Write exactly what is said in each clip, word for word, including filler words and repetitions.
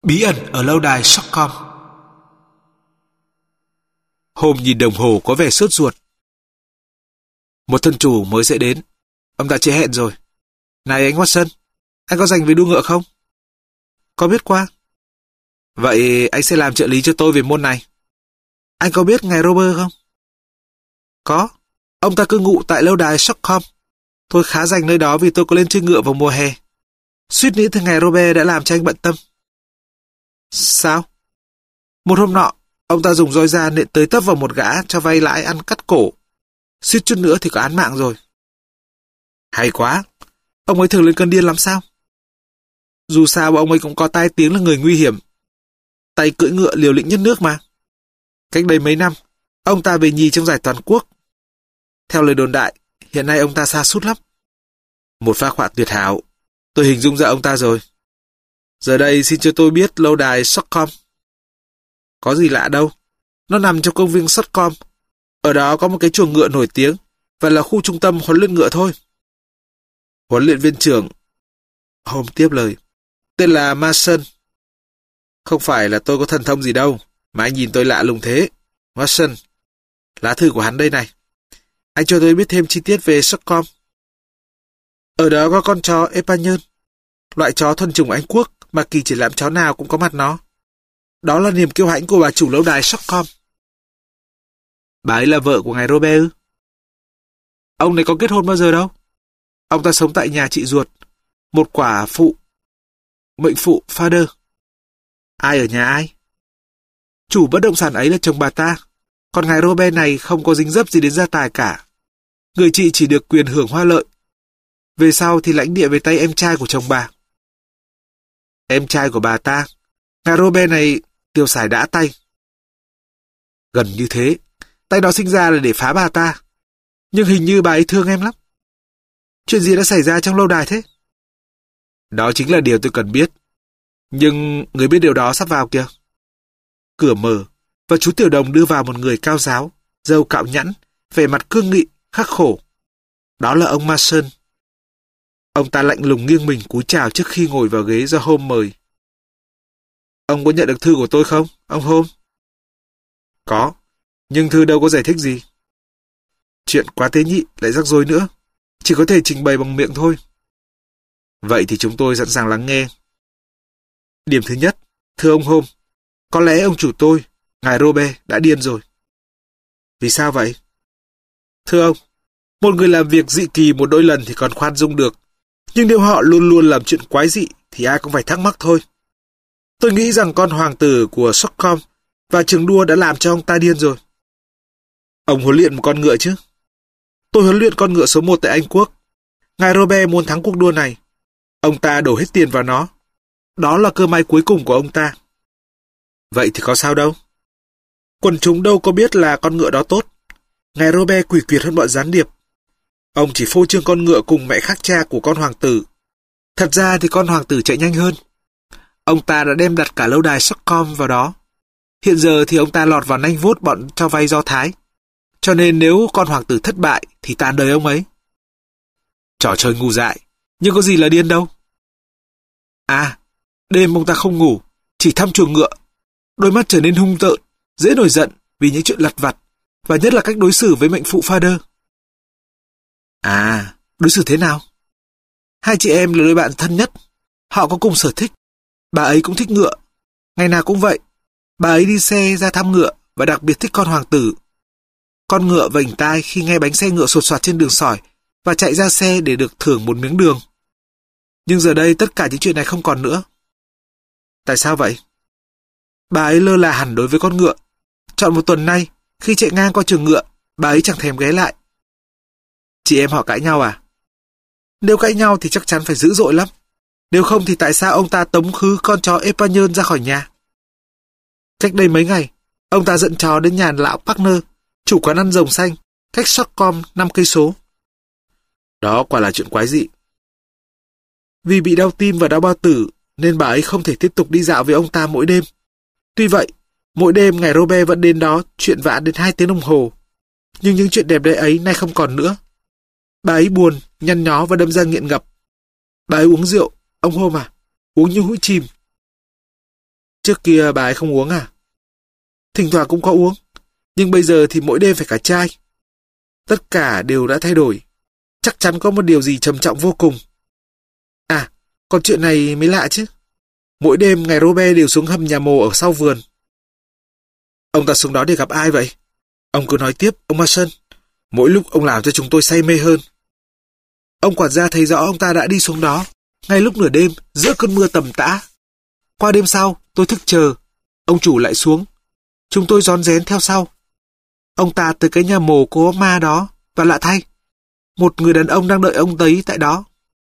Bí ẩn ở lâu đài Stockholm. Hôm nhìn đồng hồ có vẻ sốt ruột. Một thân chủ mới sẽ đến. Ông ta chưa hẹn rồi. Này anh Watson, anh có dành về đua ngựa không? Có biết qua. Vậy anh sẽ làm trợ lý cho tôi về môn này. Anh có biết ngài Robert không? Có. Ông ta cư ngụ tại lâu đài Stockholm. Tôi khá dành nơi đó vì tôi có lên chơi ngựa vào mùa hè. Suýt nữa thì ngài Robert đã làm cho anh bận tâm. Sao? Một hôm nọ, ông ta dùng roi da nện tới tấp vào một gã cho vay lãi ăn cắt cổ. Suýt chút nữa thì có án mạng rồi. Hay quá. Ông ấy thường lên cơn điên lắm sao? Dù sao ông ấy cũng có tai tiếng là người nguy hiểm. Tay cưỡi ngựa liều lĩnh nhất nước mà. Cách đây mấy năm, ông ta về nhì trong giải toàn quốc. Theo lời đồn đại, hiện nay ông ta sa sút lắm. Một phác họa tuyệt hảo. Tôi hình dung ra ông ta rồi. Giờ đây xin cho tôi biết lâu đài Stockholm. Có gì lạ đâu. Nó nằm trong công viên Stockholm. Ở đó có một cái chuồng ngựa nổi tiếng và là khu trung tâm huấn luyện ngựa thôi. Huấn luyện viên trưởng Hôm tiếp lời. Tên là Mason. Không phải là tôi có thần thông gì đâu, mà anh nhìn tôi lạ lùng thế. Watson, lá thư của hắn đây này. Anh cho tôi biết thêm chi tiết về Stockholm. Ở đó có con chó Epanyơn, loại chó thuần chủng Anh Quốc mà kỳ triển lãm chó nào cũng có mặt nó. Đó là niềm kiêu hãnh của bà chủ lâu đài Stockholm. Bà ấy là vợ của ngài Robert ư? Ông này có kết hôn bao giờ đâu. Ông ta sống tại nhà chị ruột, một quả phụ, mệnh phụ Father. Ai ở nhà ai? Chủ bất động sản ấy là chồng bà ta, còn ngài Robert này không có dính dấp gì đến gia tài cả. Người chị chỉ được quyền hưởng hoa lợi. Về sau thì lãnh địa về tay em trai của chồng bà. Em trai của bà ta, ngài Robert này tiêu xài đã tay. Gần như thế, tay đó sinh ra là để phá bà ta. Nhưng hình như bà ấy thương em lắm. Chuyện gì đã xảy ra trong lâu đài thế? Đó chính là điều tôi cần biết. Nhưng người biết điều đó sắp vào kìa. Cửa mở, và chú Tiểu Đồng đưa vào một người cao giáo, râu cạo nhẵn, vẻ mặt cương nghị, khắc khổ. Đó là ông Mason. Ông ta lạnh lùng nghiêng mình cúi chào trước khi ngồi vào ghế do Holmes mời. Ông có nhận được thư của tôi không, ông Holmes? Có, nhưng thư đâu có giải thích gì. Chuyện quá tế nhị, lại rắc rối nữa. Chỉ có thể trình bày bằng miệng thôi. Vậy thì chúng tôi sẵn sàng lắng nghe. Điểm thứ nhất, thưa ông Holmes, có lẽ ông chủ tôi, ngài Robert, đã điên rồi. Vì sao vậy? Thưa ông, một người làm việc dị kỳ một đôi lần thì còn khoan dung được. Nhưng nếu họ luôn luôn làm chuyện quái dị thì ai cũng phải thắc mắc thôi. Tôi nghĩ rằng con hoàng tử của Stockholm và trường đua đã làm cho ông ta điên rồi. Ông huấn luyện một con ngựa chứ? Tôi huấn luyện con ngựa số một tại Anh Quốc. Ngài Robert muốn thắng cuộc đua này. Ông ta đổ hết tiền vào nó. Đó là cơ may cuối cùng của ông ta. Vậy thì có sao đâu. Quần chúng đâu có biết là con ngựa đó tốt. Ngài Robert quỷ quyệt hơn bọn gián điệp. Ông chỉ phô trương con ngựa cùng mẹ khác cha của con hoàng tử. Thật ra thì con hoàng tử chạy nhanh hơn. Ông ta đã đem đặt cả lâu đài Stockholm vào đó. Hiện giờ thì ông ta lọt vào nanh vuốt bọn cho vay Do Thái. Cho nên nếu con hoàng tử thất bại thì tàn đời ông ấy. Trò chơi ngu dại, nhưng có gì là điên đâu. À, đêm ông ta không ngủ, chỉ thăm chuồng ngựa. Đôi mắt trở nên hung tợn, dễ nổi giận vì những chuyện lặt vặt, và nhất là cách đối xử với mệnh phụ Father. À, đối xử thế nào? Hai chị em là đôi bạn thân nhất. Họ có cùng sở thích. Bà ấy cũng thích ngựa. Ngày nào cũng vậy. Bà ấy đi xe ra thăm ngựa và đặc biệt thích con hoàng tử. Con ngựa vểnh tai khi nghe bánh xe ngựa sột soạt trên đường sỏi và chạy ra xe để được thưởng một miếng đường. Nhưng giờ đây tất cả những chuyện này không còn nữa. Tại sao vậy? Bà ấy lơ là hẳn đối với con ngựa. Trọn một tuần nay, khi chạy ngang qua trường ngựa, bà ấy chẳng thèm ghé lại. Chị em họ cãi nhau à? Nếu cãi nhau thì chắc chắn phải dữ dội lắm. Nếu không thì tại sao ông ta tống khứ con chó Epanyơn ra khỏi nhà? Cách đây mấy ngày, ông ta dẫn chó đến nhà lão Partner, chủ quán ăn rồng xanh, cách Stockholm năm cây số. Đó quả là chuyện quái dị. Vì bị đau tim và đau bao tử, nên bà ấy không thể tiếp tục đi dạo với ông ta mỗi đêm. Tuy vậy, mỗi đêm ngài Robert vẫn đến đó chuyện vã đến hai tiếng đồng hồ. Nhưng những chuyện đẹp đẽ ấy nay không còn nữa. Bà ấy buồn, nhăn nhó và đâm ra nghiện ngập. Bà ấy uống rượu, ông Holmes à, uống như hũ chìm. Trước kia bà ấy không uống à? Thỉnh thoảng cũng có uống, nhưng bây giờ thì mỗi đêm phải cả chai. Tất cả đều đã thay đổi. Chắc chắn có một điều gì trầm trọng vô cùng. À, còn chuyện này mới lạ chứ. Mỗi đêm ngài Robert đều xuống hầm nhà mồ ở sau vườn. Ông ta xuống đó để gặp ai vậy? Ông cứ nói tiếp, ông Mason. Mỗi lúc ông làm cho chúng tôi say mê hơn. Ông quản gia thấy rõ ông ta đã đi xuống đó, ngay lúc nửa đêm, giữa cơn mưa tầm tã. Qua đêm sau, tôi thức chờ. Ông chủ lại xuống. Chúng tôi rón rén theo sau. Ông ta tới cái nhà mồ của ma đó, và lạ thay, một người đàn ông đang đợi ông ấy tại đó.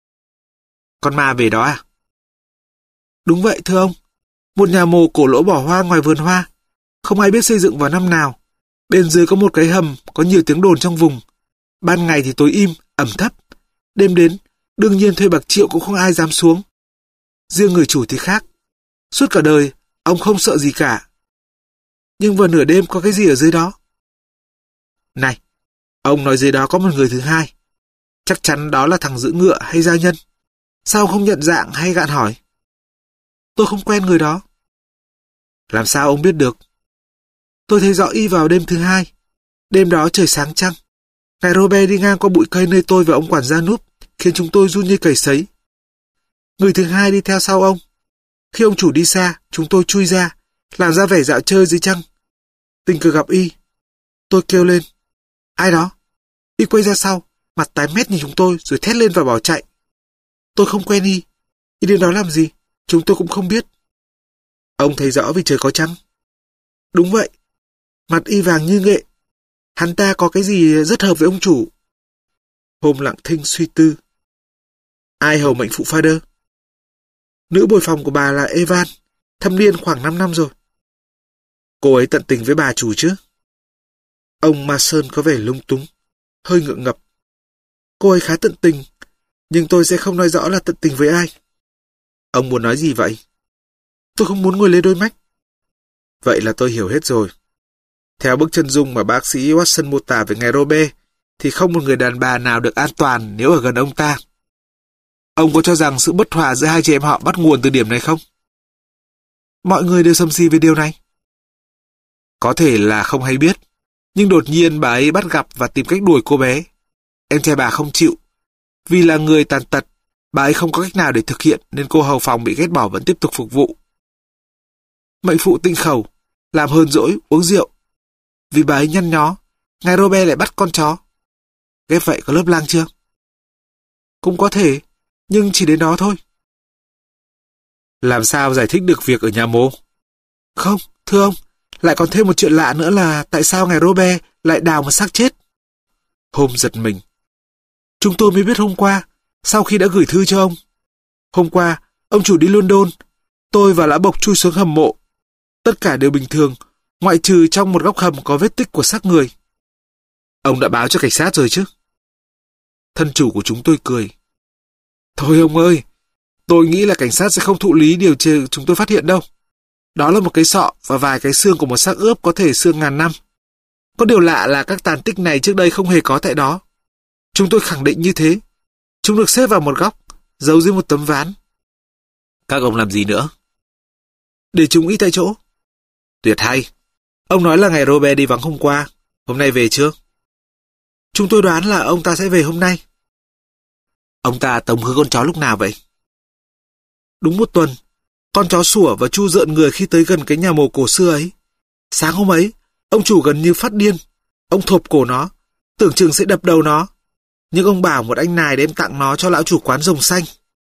Con ma về đó à? Đúng vậy, thưa ông. Một nhà mồ cổ lỗ bỏ hoang ngoài vườn hoa. Không ai biết xây dựng vào năm nào. Bên dưới có một cái hầm, có nhiều tiếng đồn trong vùng. Ban ngày thì tối im, ẩm thấp. Đêm đến, đương nhiên thuê bạc triệu cũng không ai dám xuống. Riêng người chủ thì khác. Suốt cả đời, ông không sợ gì cả. Nhưng vào nửa đêm có cái gì ở dưới đó? Này, ông nói dưới đó có một người thứ hai. Chắc chắn đó là thằng giữ ngựa hay gia nhân. Sao không nhận dạng hay gạn hỏi? Tôi không quen người đó. Làm sao ông biết được? Tôi thấy rõ y vào đêm thứ hai. Đêm đó trời sáng trăng. Ngài Robert đi ngang qua bụi cây nơi tôi và ông quản gia núp, khiến chúng tôi run như cầy sấy. Người thứ hai đi theo sau ông. Khi ông chủ đi xa, chúng tôi chui ra, làm ra vẻ dạo chơi dưới trăng. Tình cờ gặp y. Tôi kêu lên. Ai đó? Y quay ra sau, mặt tái mét nhìn chúng tôi rồi thét lên và bỏ chạy. Tôi không quen y. Y đến đó làm gì? Chúng tôi cũng không biết. Ông thấy rõ vì trời có trăng. Đúng vậy. Mặt y vàng như nghệ. Hắn ta có cái gì rất hợp với ông chủ. Hôm lặng thinh suy tư. Ai hầu mệnh phụ Father? Nữ bồi phòng của bà là Evan, thâm niên khoảng năm năm rồi. Cô ấy tận tình với bà chủ chứ? Ông Mason có vẻ lung túng, hơi ngượng ngập. Cô ấy khá tận tình, nhưng tôi sẽ không nói rõ là tận tình với ai. Ông muốn nói gì vậy? Tôi không muốn ngồi lên đôi mách. Vậy là tôi hiểu hết rồi. Theo bức chân dung mà bác sĩ Watson mô tả về ngài Robert, thì không một người đàn bà nào được an toàn nếu ở gần ông ta. Ông có cho rằng sự bất hòa giữa hai chị em họ bắt nguồn từ điểm này không? Mọi người đều sầm xì về điều này. Có thể là không hay biết, nhưng đột nhiên bà ấy bắt gặp và tìm cách đuổi cô bé. Em trai bà không chịu. Vì là người tàn tật, bà ấy không có cách nào để thực hiện nên cô hầu phòng bị ghét bỏ vẫn tiếp tục phục vụ. Mệnh phụ tinh khẩu, làm hờn dỗi, uống rượu. Vì bà ấy nhăn nhó, ngài Robert lại bắt con chó. Ghép vậy có lớp lang chưa? Cũng có thể, nhưng chỉ đến đó thôi. Làm sao giải thích được việc ở nhà mồ? Không, thưa ông, lại còn thêm một chuyện lạ nữa là tại sao ngài Robert lại đào một xác chết. Hôm giật mình. Chúng tôi mới biết hôm qua, sau khi đã gửi thư cho ông. Hôm qua, ông chủ đi London, tôi và Lã Bộc chui xuống hầm mộ. Tất cả đều bình thường, ngoại trừ trong một góc hầm có vết tích của xác người. Ông đã báo cho cảnh sát rồi chứ? Thân chủ của chúng tôi cười. Thôi ông ơi, tôi nghĩ là cảnh sát sẽ không thụ lý điều chúng tôi phát hiện đâu. Đó là một cái sọ và vài cái xương của một xác ướp có thể xương ngàn năm. Có điều lạ là các tàn tích này trước đây không hề có tại đó. Chúng tôi khẳng định như thế. Chúng được xếp vào một góc, giấu dưới một tấm ván. Các ông làm gì nữa? Để chúng y tại chỗ. Tuyệt hay. Ông nói là ngày Robert đi vắng hôm qua. Hôm nay về chưa? Chúng tôi đoán là ông ta sẽ về hôm nay. Ông ta tống hứa con chó lúc nào vậy? Đúng một tuần. Con chó sủa và chu rợn người khi tới gần cái nhà mồ cổ xưa ấy. Sáng hôm ấy, ông chủ gần như phát điên. Ông thộp cổ nó, tưởng chừng sẽ đập đầu nó. Nhưng ông bảo một anh nài đem tặng nó cho lão chủ quán rồng xanh.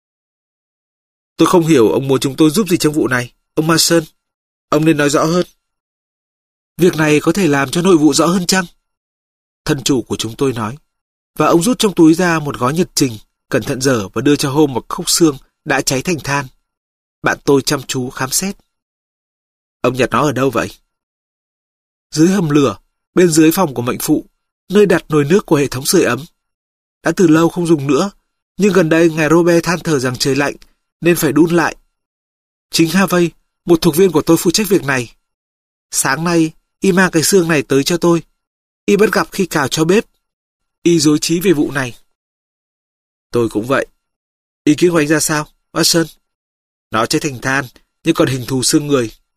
Tôi không hiểu ông muốn chúng tôi giúp gì trong vụ này, ông Mason. Ông nên nói rõ hơn. Việc này có thể làm cho nội vụ rõ hơn chăng? Thân chủ của chúng tôi nói. Và ông rút trong túi ra một gói nhật trình, cẩn thận dở và đưa cho Holmes một khúc xương đã cháy thành than. Bạn tôi chăm chú khám xét. Ông nhặt nó ở đâu vậy? Dưới hầm lửa, bên dưới phòng của mệnh phụ, nơi đặt nồi nước của hệ thống sưởi ấm. Đã từ lâu không dùng nữa, nhưng gần đây ngài Robert than thở rằng trời lạnh, nên phải đun lại. Chính Harvey, một thuộc viên của tôi phụ trách việc này. Sáng nay, y mang cái xương này tới cho tôi. Y bắt gặp khi cào cho bếp. Y rối trí về vụ này. Tôi cũng vậy. Ý kiến của anh ra sao, Watson? Nó cháy thành than, nhưng còn hình thù xương người,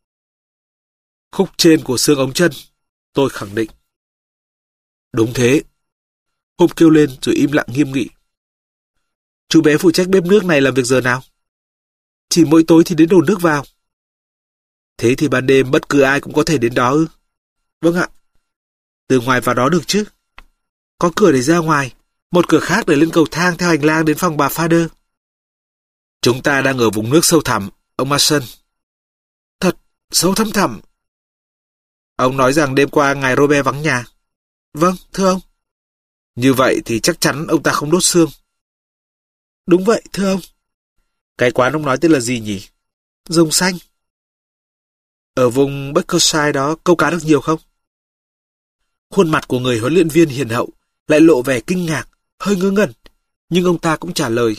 Khúc trên của xương ống chân, tôi khẳng định. Đúng thế. Hôm kêu lên rồi im lặng nghiêm nghị. Chú bé phụ trách bếp nước này làm việc giờ nào? Chỉ mỗi tối thì đến đổ nước vào. Thế thì ban đêm bất cứ ai cũng có thể đến đó ư? Vâng ạ. Từ ngoài vào đó được chứ. Có cửa để ra ngoài, một cửa khác để lên cầu thang theo hành lang đến phòng bà Father. Chúng ta đang ở vùng nước sâu thẳm, ông Mason. Thật, sâu thăm thẳm. Ông nói rằng đêm qua ngài Robert vắng nhà. Vâng, thưa ông. Như vậy thì chắc chắn ông ta không đốt xương. Đúng vậy, thưa ông. Cái quán ông nói tên là gì nhỉ? Rồng Xanh. Ở vùng Berkshire đó câu cá được nhiều không? Khuôn mặt của người huấn luyện viên hiền hậu lại lộ vẻ kinh ngạc, hơi ngớ ngẩn, nhưng ông ta cũng trả lời.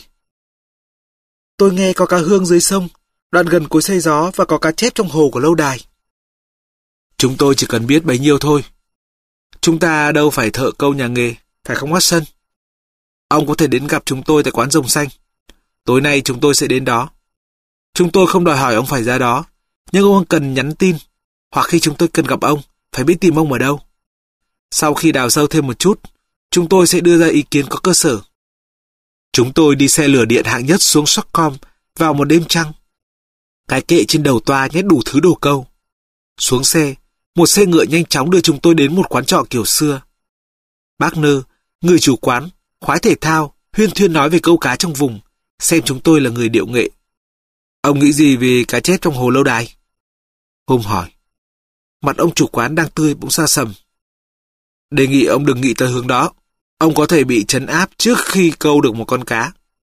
Tôi nghe có cá hương dưới sông, đoạn gần cuối xây gió và có cá chép trong hồ của lâu đài. Chúng tôi chỉ cần biết bấy nhiêu thôi. Chúng ta đâu phải thợ câu nhà nghề, phải không Watson? Ông có thể đến gặp chúng tôi tại quán Rồng Xanh. Tối nay chúng tôi sẽ đến đó. Chúng tôi không đòi hỏi ông phải ra đó, nhưng ông cần nhắn tin, hoặc khi chúng tôi cần gặp ông, phải biết tìm ông ở đâu. Sau khi đào sâu thêm một chút, chúng tôi sẽ đưa ra ý kiến có cơ sở. Chúng tôi đi xe lửa điện hạng nhất xuống Stockholm vào một đêm trăng. Cái kệ trên đầu toa nhét đủ thứ đồ câu. Xuống xe, một xe ngựa nhanh chóng đưa chúng tôi đến một quán trọ kiểu xưa. Bác Nơ, người chủ quán, khoái thể thao, huyên thuyên nói về câu cá trong vùng, xem chúng tôi là người điệu nghệ. Ông nghĩ gì về cá chép trong hồ lâu đài? Hôm hỏi. Mặt ông chủ quán đang tươi bỗng xa sầm. Đề nghị ông đừng nghĩ tới hướng đó. Ông có thể bị trấn áp trước khi câu được một con cá.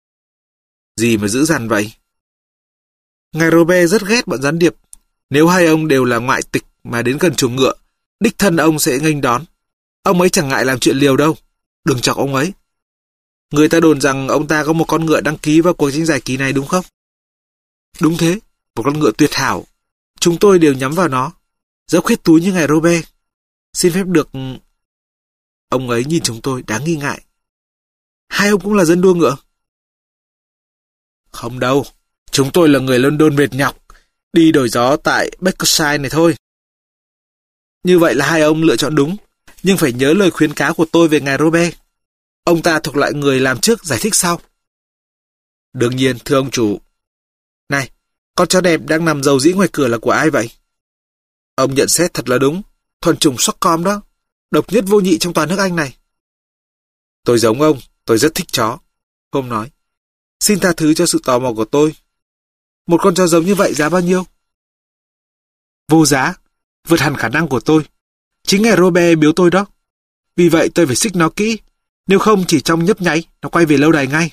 Gì mà dữ dằn vậy? Ngài Robert rất ghét bọn gián điệp. Nếu hai ông đều là ngoại tịch mà đến gần chuồng ngựa, đích thân ông sẽ nghênh đón. Ông ấy chẳng ngại làm chuyện liều đâu. Đừng chọc ông ấy. Người ta đồn rằng ông ta có một con ngựa đăng ký vào cuộc tranh giải kỳ này đúng không? Đúng thế, một con ngựa tuyệt hảo. Chúng tôi đều nhắm vào nó. Dẫu khuyết túi như ngài Robert. Xin phép được... Ông ấy nhìn chúng tôi đáng nghi ngại. Hai ông cũng là dân đua ngựa? Không đâu. Chúng tôi là người London mệt nhọc. Đi đổi gió tại Berkshire này thôi. Như vậy là hai ông lựa chọn đúng. Nhưng phải nhớ lời khuyến cáo của tôi về ngài Robert. Ông ta thuộc loại người làm trước giải thích sau. Đương nhiên, thưa ông chủ. Này, con chó đẹp đang nằm rầu rĩ ngoài cửa là của ai vậy? Ông nhận xét thật là đúng. Thuần chủng Stockholm đó. Độc nhất vô nhị trong toàn nước Anh này. Tôi giống ông, tôi rất thích chó. Hôm nói. Xin tha thứ cho sự tò mò của tôi. Một con chó giống như vậy giá bao nhiêu? Vô giá, vượt hẳn khả năng của tôi. Chính ngài Robert biếu tôi đó. Vì vậy tôi phải xích nó kỹ. Nếu không chỉ trong nhấp nháy, nó quay về lâu đài ngay.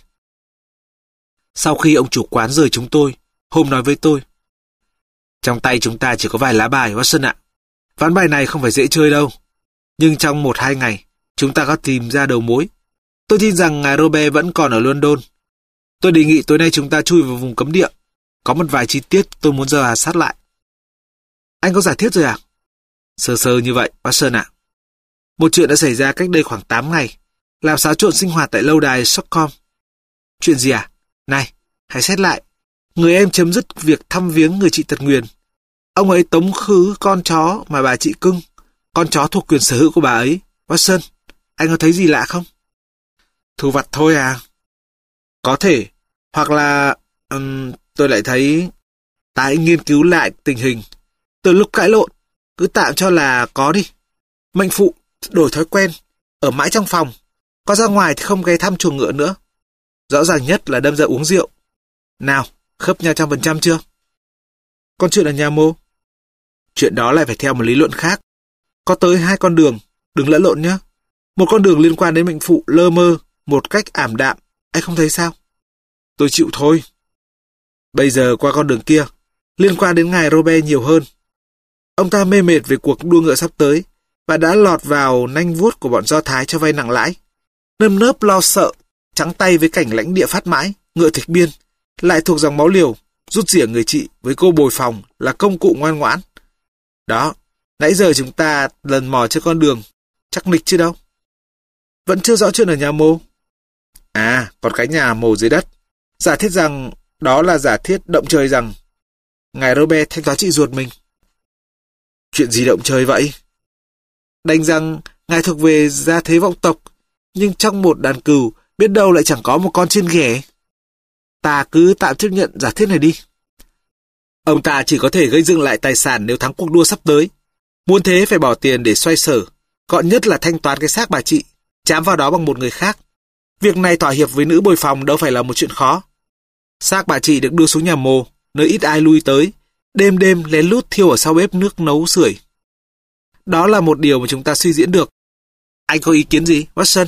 Sau khi ông chủ quán rời chúng tôi, Hôm nói với tôi. Trong tay chúng ta chỉ có vài lá bài, Watson ạ. Ván bài này không phải dễ chơi đâu. Nhưng trong một hai ngày, chúng ta có tìm ra đầu mối. Tôi tin rằng ngài Robert vẫn còn ở London. Tôi đề nghị tối nay chúng ta chui vào vùng cấm địa. Có một vài chi tiết tôi muốn dò sát lại. Anh có giả thiết rồi à? Sơ sơ như vậy, Watson ạ. Một chuyện đã xảy ra cách đây khoảng tám ngày, làm xáo trộn sinh hoạt tại lâu đài Stockholm. Chuyện gì à? Này, hãy xét lại. Người em chấm dứt việc thăm viếng người chị tật nguyền. Ông ấy tống khứ con chó mà bà chị cưng. Con chó thuộc quyền sở hữu của bà ấy. Watson, anh có thấy gì lạ không? Thu vặt thôi à? Có thể. Hoặc là... Um, tôi lại thấy... Tái nghiên cứu lại tình hình. Từ lúc cãi lộn, cứ tạm cho là có đi. Mệnh phụ, đổi thói quen. Ở mãi trong phòng. Có ra ngoài thì không ghé thăm chuồng ngựa nữa. Rõ ràng nhất là đâm ra uống rượu. Nào, khớp nhau trăm phần trăm chưa? Còn chuyện ở nhà mô? Chuyện đó lại phải theo một lý luận khác. Có tới hai con đường, đừng lẫn lộn nhé. Một con đường liên quan đến mệnh phụ lơ mơ, một cách ảm đạm. Anh không thấy sao? Tôi chịu thôi. Bây giờ qua con đường kia, liên quan đến ngài Robert nhiều hơn. Ông ta mê mệt về cuộc đua ngựa sắp tới và đã lọt vào nanh vuốt của bọn Do Thái cho vay nặng lãi. Nơm nớp lo sợ, trắng tay với cảnh lãnh địa phát mãi, ngựa thịt biên, lại thuộc dòng máu liều, rút rỉa người chị với cô bồi phòng là công cụ ngoan ngoãn. Đó, nãy giờ chúng ta lần mò trên con đường, chắc nịch chứ đâu. Vẫn chưa rõ chuyện ở nhà mồ. À, còn cái nhà mồ dưới đất. Giả thiết rằng, đó là giả thiết động trời rằng ngài Robert thanh toán chị ruột mình. Chuyện gì động trời vậy? Đành rằng ngài thuộc về gia thế vọng tộc, nhưng trong một đàn cừu biết đâu lại chẳng có một con chiên ghẻ. Ta cứ tạm chấp nhận giả thiết này đi. Ông ta chỉ có thể gây dựng lại tài sản nếu thắng cuộc đua sắp tới. Muốn thế phải bỏ tiền để xoay sở, gọn nhất là thanh toán cái xác bà chị, chám vào đó bằng một người khác. Việc này thỏa hiệp với nữ bồi phòng đâu phải là một chuyện khó. Xác bà chị được đưa xuống nhà mồ, nơi ít ai lui tới, đêm đêm lén lút thiêu ở sau bếp nước nấu sưởi. Đó là một điều mà chúng ta suy diễn được. Anh có ý kiến gì, Watson?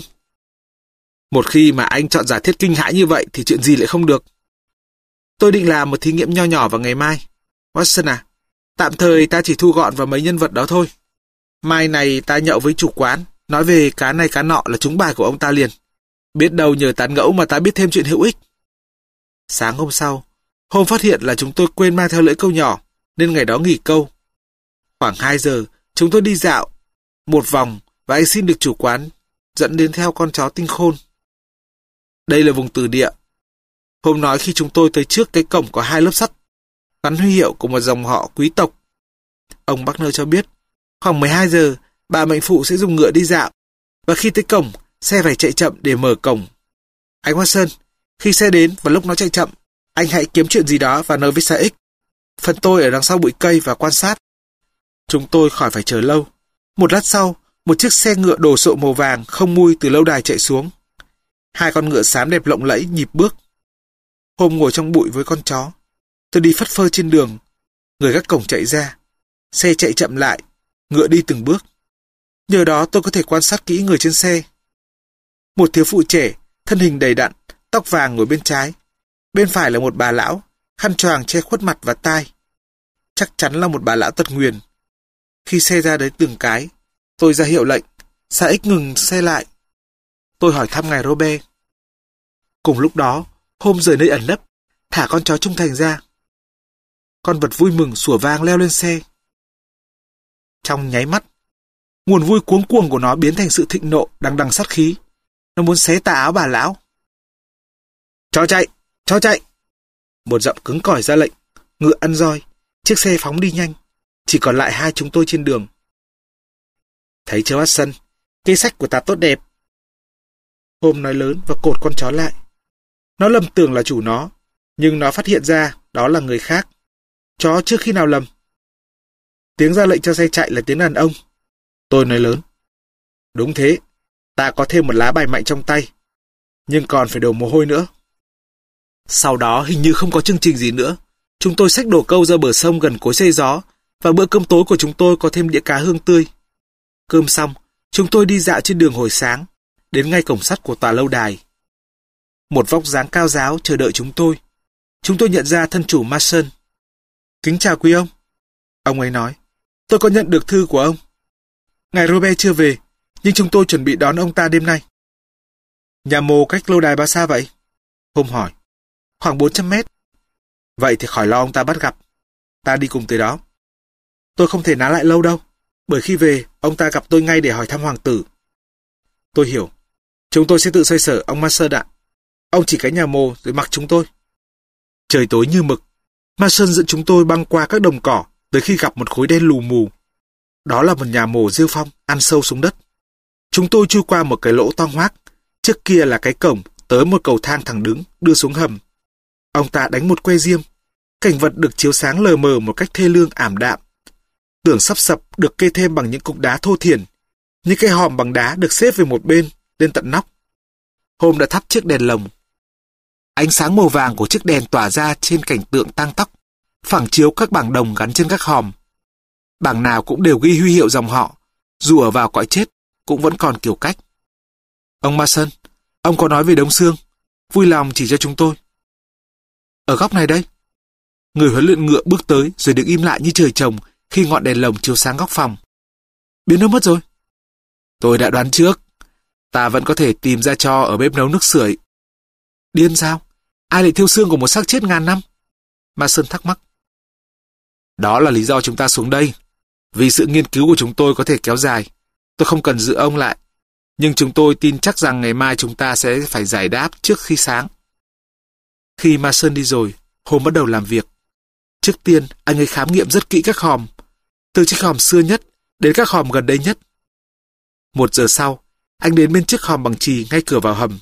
Một khi mà anh chọn giả thiết kinh hãi như vậy thì chuyện gì lại không được. Tôi định làm một thí nghiệm nho nhỏ vào ngày mai. Watson à, tạm thời ta chỉ thu gọn vào mấy nhân vật đó thôi. Mai này ta nhậu với chủ quán, nói về cá này cá nọ là trúng bài của ông ta liền. Biết đâu nhờ tán gẫu mà ta biết thêm chuyện hữu ích. Sáng hôm sau, hôm phát hiện là chúng tôi quên mang theo lưỡi câu nhỏ, nên ngày đó nghỉ câu. Khoảng hai giờ, chúng tôi đi dạo một vòng và anh xin được chủ quán dẫn đến theo con chó tinh khôn. Đây là vùng từ địa. Hôm nói khi chúng tôi tới trước cái cổng có hai lớp sắt, gắn huy hiệu của một dòng họ quý tộc. Ông Buckner cho biết, khoảng mười hai giờ, bà mệnh phụ sẽ dùng ngựa đi dạo, và khi tới cổng, xe phải chạy chậm để mở cổng. Anh Watson, khi xe đến và lúc nó chạy chậm, anh hãy kiếm chuyện gì đó và nói với xe X. Phần tôi ở đằng sau bụi cây và quan sát. Chúng tôi khỏi phải chờ lâu. Một lát sau, một chiếc xe ngựa đồ sộ màu vàng không mui từ lâu đài chạy xuống. Hai con ngựa xám đẹp lộng lẫy nhịp bước. Hôm ngồi trong bụi với con chó, tôi đi phất phơ trên đường. Người gác cổng chạy ra. Xe chạy chậm lại, ngựa đi từng bước. Nhờ đó tôi có thể quan sát kỹ người trên xe. Một thiếu phụ trẻ, thân hình đầy đặn, tóc vàng ngồi bên trái. Bên phải là một bà lão, khăn choàng che khuất mặt và tai. Chắc chắn là một bà lão tật nguyền. Khi xe ra đến từng cái, tôi ra hiệu lệnh, xe X ngừng xe lại. Tôi hỏi thăm ngài Robert. Cùng lúc đó, Hôm rời nơi ẩn nấp, thả con chó trung thành ra. Con vật vui mừng sủa vang leo lên xe. Trong nháy mắt, nguồn vui cuống cuồng của nó biến thành sự thịnh nộ đằng đằng sát khí. Nó muốn xé tà áo bà lão. Chó chạy, chó chạy. Một giọng cứng cỏi ra lệnh. Ngựa ăn roi, chiếc xe phóng đi nhanh. Chỉ còn lại hai chúng tôi trên đường. Thấy chưa Watson, kế sách của ta tốt đẹp. Hôm nói lớn và cột con chó lại. Nó lầm tưởng là chủ nó, nhưng nó phát hiện ra đó là người khác. Chó trước khi nào lầm. Tiếng ra lệnh cho xe chạy là tiếng đàn ông. Tôi nói lớn. Đúng thế, ta có thêm một lá bài mạnh trong tay, nhưng còn phải đổ mồ hôi nữa. Sau đó hình như không có chương trình gì nữa. Chúng tôi xách đổ câu ra bờ sông gần cối xay gió, và bữa cơm tối của chúng tôi có thêm đĩa cá hương tươi. Cơm xong, chúng tôi đi dạo trên đường hồi sáng, đến ngay cổng sắt của tòa lâu đài. Một vóc dáng cao ráo chờ đợi chúng tôi. Chúng tôi nhận ra thân chủ Mason. Kính chào quý ông. Ông ấy nói, tôi có nhận được thư của ông. Ngài Robert chưa về, nhưng chúng tôi chuẩn bị đón ông ta đêm nay. Nhà mồ cách lâu đài bao xa vậy? Hôm hỏi. Khoảng bốn trăm mét. Vậy thì khỏi lo ông ta bắt gặp. Ta đi cùng tới đó. Tôi không thể nán lại lâu đâu, bởi khi về, ông ta gặp tôi ngay để hỏi thăm hoàng tử. Tôi hiểu. Chúng tôi sẽ tự xoay sở ông Mason ạ. Ông chỉ cái nhà mồ rồi mặc chúng tôi. Trời tối như mực. Mason dẫn chúng tôi băng qua các đồng cỏ tới khi gặp một khối đen lù mù. Đó là một nhà mồ rêu phong ăn sâu xuống đất. Chúng tôi chui qua một cái lỗ toang hoác. Trước kia là cái cổng tới một cầu thang thẳng đứng đưa xuống hầm. Ông ta đánh một que diêm. Cảnh vật được chiếu sáng lờ mờ một cách thê lương ảm đạm. Tường sắp sập được kê thêm bằng những cục đá thô thiển. Những cái hòm bằng đá được xếp về một bên lên tận nóc. Hôm đã thắp chiếc đèn lồng. Ánh sáng màu vàng của chiếc đèn tỏa ra trên cảnh tượng tang tóc, phẳng chiếu các bảng đồng gắn trên các hòm. Bảng nào cũng đều ghi huy hiệu dòng họ, dù ở vào cõi chết cũng vẫn còn kiểu cách. Ông Mason, ông có nói về đống xương, vui lòng chỉ cho chúng tôi. Ở góc này đây. Người huấn luyện ngựa bước tới rồi đứng im lại như trời trồng khi ngọn đèn lồng chiếu sáng góc phòng. Biến đâu mất rồi? Tôi đã đoán trước. Ta vẫn có thể tìm ra tro ở bếp nấu nước sưởi. Điên sao? Ai lại thiêu xương của một xác chết ngàn năm? Mason thắc mắc. Đó là lý do chúng ta xuống đây. Vì sự nghiên cứu của chúng tôi có thể kéo dài. Tôi không cần giữ ông lại. Nhưng chúng tôi tin chắc rằng ngày mai chúng ta sẽ phải giải đáp trước khi sáng. Khi Mason đi rồi, Holmes bắt đầu làm việc. Trước tiên, anh ấy khám nghiệm rất kỹ các hòm. từ chiếc hòm xưa nhất đến các hòm gần đây nhất. Một giờ sau, anh đến bên chiếc hòm bằng chì ngay cửa vào hầm.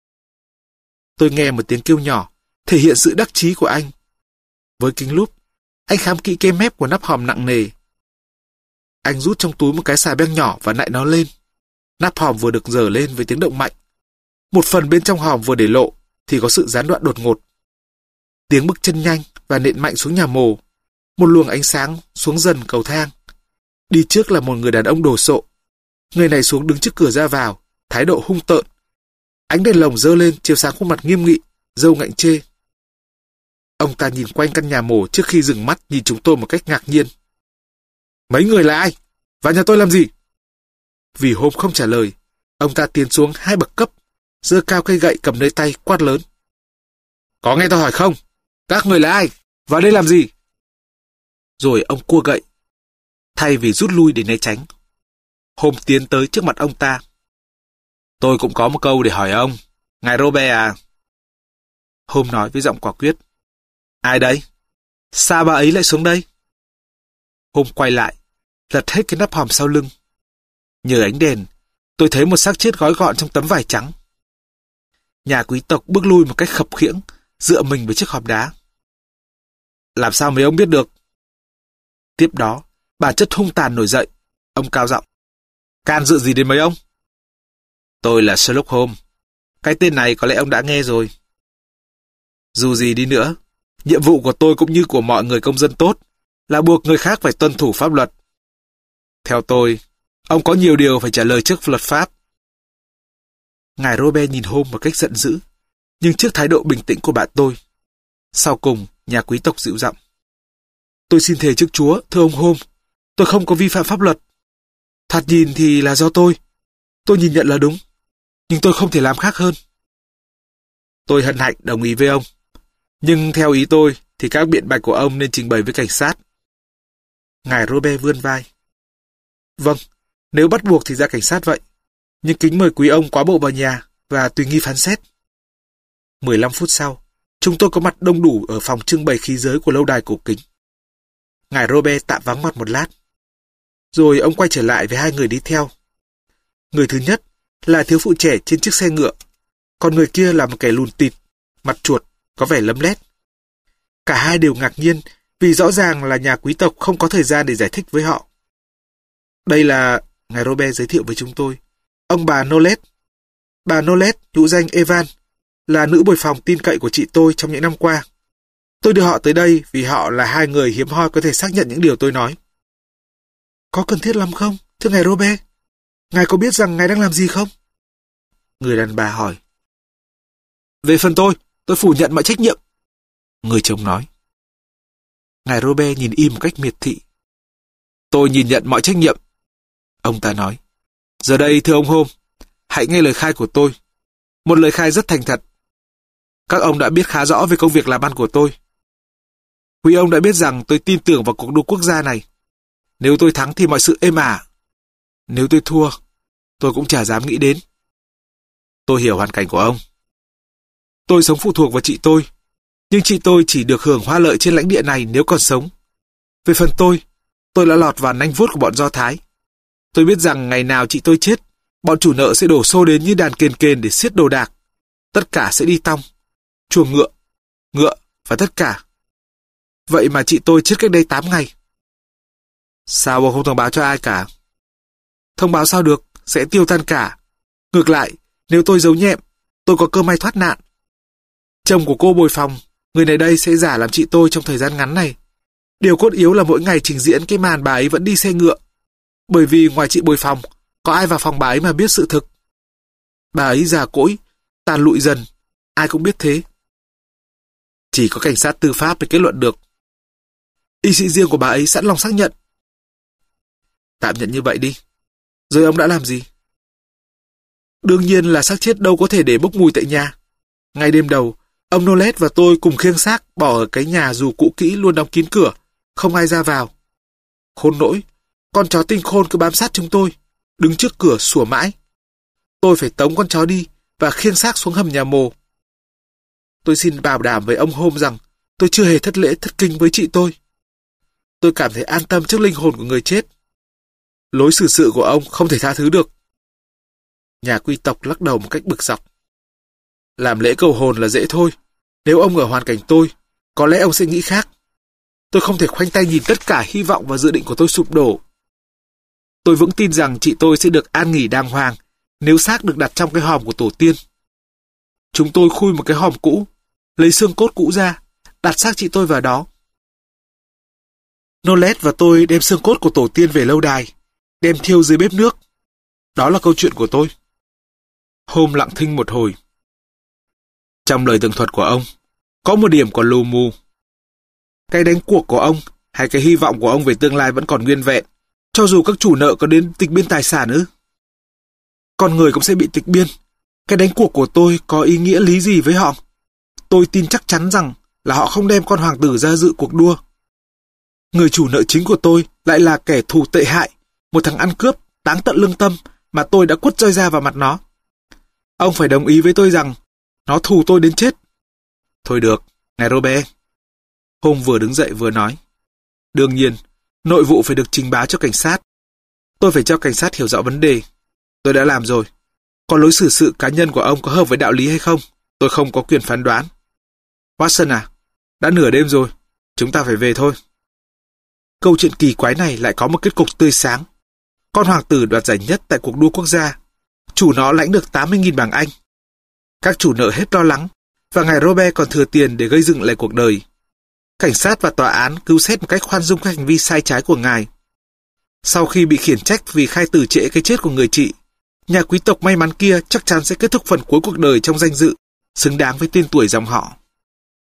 Tôi nghe một tiếng kêu nhỏ, thể hiện sự đắc chí của anh. Với kính lúp, anh khám kỹ cái mép của nắp hòm nặng nề. Anh rút trong túi một cái xà beng nhỏ và nạy nó lên. Nắp hòm vừa được dở lên với tiếng động mạnh. Một phần bên trong hòm vừa để lộ, thì có sự gián đoạn đột ngột. Tiếng bước chân nhanh và nện mạnh xuống nhà mồ. Một luồng ánh sáng xuống dần cầu thang. Đi trước là một người đàn ông đồ sộ. Người này xuống đứng trước cửa ra vào, thái độ hung tợn. Ánh đèn lồng dơ lên chiếu sáng khuôn mặt nghiêm nghị, râu ngạnh chê. Ông ta nhìn quanh căn nhà mồ trước khi dừng mắt nhìn chúng tôi một cách ngạc nhiên. Mấy người là ai? Vào nhà tôi làm gì? Vì hôm không trả lời, ông ta tiến xuống hai bậc cấp, giơ cao cây gậy cầm nơi tay quát lớn. Có nghe tôi hỏi không? Các người là ai? Vào đây làm gì? Rồi ông cua gậy, thay vì rút lui để né tránh. Hôm tiến tới trước mặt ông ta. Tôi cũng có một câu để hỏi ông. Ngài Robert à? Hôm nói với giọng quả quyết. Ai đấy? Sao bà ấy lại xuống đây? Hôm quay lại, lật hết cái nắp hòm sau lưng. Nhờ ánh đèn, tôi thấy một xác chết gói gọn trong tấm vải trắng. Nhà quý tộc bước lui một cách khập khiễng, dựa mình với chiếc hòm đá. Làm sao mấy ông biết được? Tiếp đó, bản chất hung tàn nổi dậy. Ông cao giọng. Can dự gì đến mấy ông? Tôi là Sherlock Holmes. Cái tên này có lẽ ông đã nghe rồi. Dù gì đi nữa, nhiệm vụ của tôi cũng như của mọi người công dân tốt là buộc người khác phải tuân thủ pháp luật. Theo tôi, ông có nhiều điều phải trả lời trước luật pháp. Ngài Robert nhìn Holmes một cách giận dữ, nhưng trước thái độ bình tĩnh của bạn tôi. Sau cùng, nhà quý tộc dịu giọng. Tôi xin thề trước Chúa, thưa ông Holmes, tôi không có vi phạm pháp luật. Thoạt nhìn thì là do tôi. Tôi nhìn nhận là đúng, nhưng tôi không thể làm khác hơn. Tôi hân hạnh đồng ý với ông. Nhưng theo ý tôi thì các biện bạch của ông nên trình bày với cảnh sát. Ngài Robert vươn vai. Vâng, nếu bắt buộc thì ra cảnh sát vậy. Nhưng kính mời quý ông quá bộ vào nhà và tùy nghi phán xét. mười lăm phút sau, chúng tôi có mặt đông đủ ở phòng trưng bày khí giới của lâu đài cổ kính. Ngài Robert tạm vắng mặt một lát. Rồi ông quay trở lại với hai người đi theo. Người thứ nhất là thiếu phụ trẻ trên chiếc xe ngựa, còn người kia là một kẻ lùn tịt, mặt chuột, có vẻ lấm lét. Cả hai đều ngạc nhiên vì rõ ràng là nhà quý tộc không có thời gian để giải thích với họ. Đây là, ngài Robert giới thiệu với chúng tôi, ông bà Nolet. Bà Nolet, nhũ danh Evan, là nữ bồi phòng tin cậy của chị tôi trong những năm qua. Tôi đưa họ tới đây vì họ là hai người hiếm hoi có thể xác nhận những điều tôi nói. Có cần thiết lắm không, thưa ngài Robert? Ngài có biết rằng ngài đang làm gì không? Người đàn bà hỏi. Về phần tôi, tôi phủ nhận mọi trách nhiệm. Người chồng nói. Ngài Robert nhìn im một cách miệt thị. Tôi nhìn nhận mọi trách nhiệm. Ông ta nói. Giờ đây thưa ông Holmes, hãy nghe lời khai của tôi. Một lời khai rất thành thật. Các ông đã biết khá rõ về công việc làm ăn của tôi. Quý ông đã biết rằng tôi tin tưởng vào cuộc đua quốc gia này. Nếu tôi thắng thì mọi sự êm ả. Nếu tôi thua, tôi cũng chả dám nghĩ đến. Tôi hiểu hoàn cảnh của ông. Tôi sống phụ thuộc vào chị tôi, nhưng chị tôi chỉ được hưởng hoa lợi trên lãnh địa này nếu còn sống. Về phần tôi, tôi đã lọt vào nanh vuốt của bọn Do Thái. Tôi biết rằng ngày nào chị tôi chết, bọn chủ nợ sẽ đổ xô đến như đàn kền kền để xiết đồ đạc. Tất cả sẽ đi tong, chuồng ngựa, ngựa và tất cả. Vậy mà chị tôi chết cách đây tám ngày. Sao ông không thông báo cho ai cả? Thông báo sao được, sẽ tiêu tan cả. Ngược lại, nếu tôi giấu nhẹm, tôi có cơ may thoát nạn. Chồng của cô bồi phòng, người này đây sẽ giả làm chị tôi trong thời gian ngắn này. Điều cốt yếu là mỗi ngày trình diễn cái màn bà ấy vẫn đi xe ngựa. Bởi vì ngoài chị bồi phòng, có ai vào phòng bà ấy mà biết sự thực. Bà ấy già cỗi, tàn lụi dần, ai cũng biết thế. Chỉ có cảnh sát tư pháp mới kết luận được. Y sĩ riêng của bà ấy sẵn lòng xác nhận. Tạm nhận như vậy đi. Rồi ông đã làm gì? Đương nhiên là xác chết đâu có thể để bốc mùi tại nhà. Ngay đêm đầu, ông Nolet và tôi cùng khiêng xác bỏ ở cái nhà dù cũ kỹ luôn đóng kín cửa, không ai ra vào. Khốn nỗi, con chó tinh khôn cứ bám sát chúng tôi, đứng trước cửa sủa mãi. Tôi phải tống con chó đi và khiêng xác xuống hầm nhà mồ. Tôi xin bảo đảm với ông Holmes rằng tôi chưa hề thất lễ thất kinh với chị tôi. tôi cảm thấy an tâm trước linh hồn của người chết. Lối xử sự của ông không thể tha thứ được. Nhà quý tộc lắc đầu một cách bực dọc. Làm lễ cầu hồn là dễ thôi. Nếu ông ở hoàn cảnh tôi, có lẽ ông sẽ nghĩ khác. Tôi không thể khoanh tay nhìn tất cả hy vọng và dự định của tôi sụp đổ. Tôi vững tin rằng chị tôi sẽ được an nghỉ đàng hoàng nếu xác được đặt trong cái hòm của tổ tiên. Chúng tôi khui một cái hòm cũ, lấy xương cốt cũ ra, đặt xác chị tôi vào đó. Nolet và tôi đem xương cốt của tổ tiên về lâu đài, đem thiêu dưới bếp nước. Đó là câu chuyện của tôi. Holmes lặng thinh một hồi. Trong lời tường thuật của ông, có một điểm còn lù mù. Cái đánh cuộc của ông hay cái hy vọng của ông về tương lai vẫn còn nguyên vẹn, cho dù các chủ nợ có đến tịch biên tài sản ư? Con người cũng sẽ bị tịch biên. Cái đánh cuộc của tôi có ý nghĩa lý gì với họ? Tôi tin chắc chắn rằng là họ không đem con hoàng tử ra dự cuộc đua. Người chủ nợ chính của tôi lại là kẻ thù tệ hại, một thằng ăn cướp, táng tận lương tâm mà tôi đã quất roi da vào mặt nó. Ông phải đồng ý với tôi rằng nó thù tôi đến chết. Thôi được, ngài Robert. Holmes vừa đứng dậy vừa nói. Đương nhiên, nội vụ phải được trình báo cho cảnh sát. Tôi phải cho cảnh sát hiểu rõ vấn đề. Tôi đã làm rồi. Còn lối xử sự cá nhân của ông có hợp với đạo lý hay không, tôi không có quyền phán đoán. Watson à, đã nửa đêm rồi, chúng ta phải về thôi. Câu chuyện kỳ quái này lại có một kết cục tươi sáng. Con hoàng tử đoạt giải nhất tại cuộc đua quốc gia. Chủ nó lãnh được tám mươi nghìn bảng Anh. Các chủ nợ hết lo lắng, và ngài Robert còn thừa tiền để gây dựng lại cuộc đời. Cảnh sát và tòa án cứu xét một cách khoan dung các hành vi sai trái của ngài. Sau khi bị khiển trách vì khai tử trễ cái chết của người chị, nhà quý tộc may mắn kia chắc chắn sẽ kết thúc phần cuối cuộc đời trong danh dự, xứng đáng với tên tuổi dòng họ.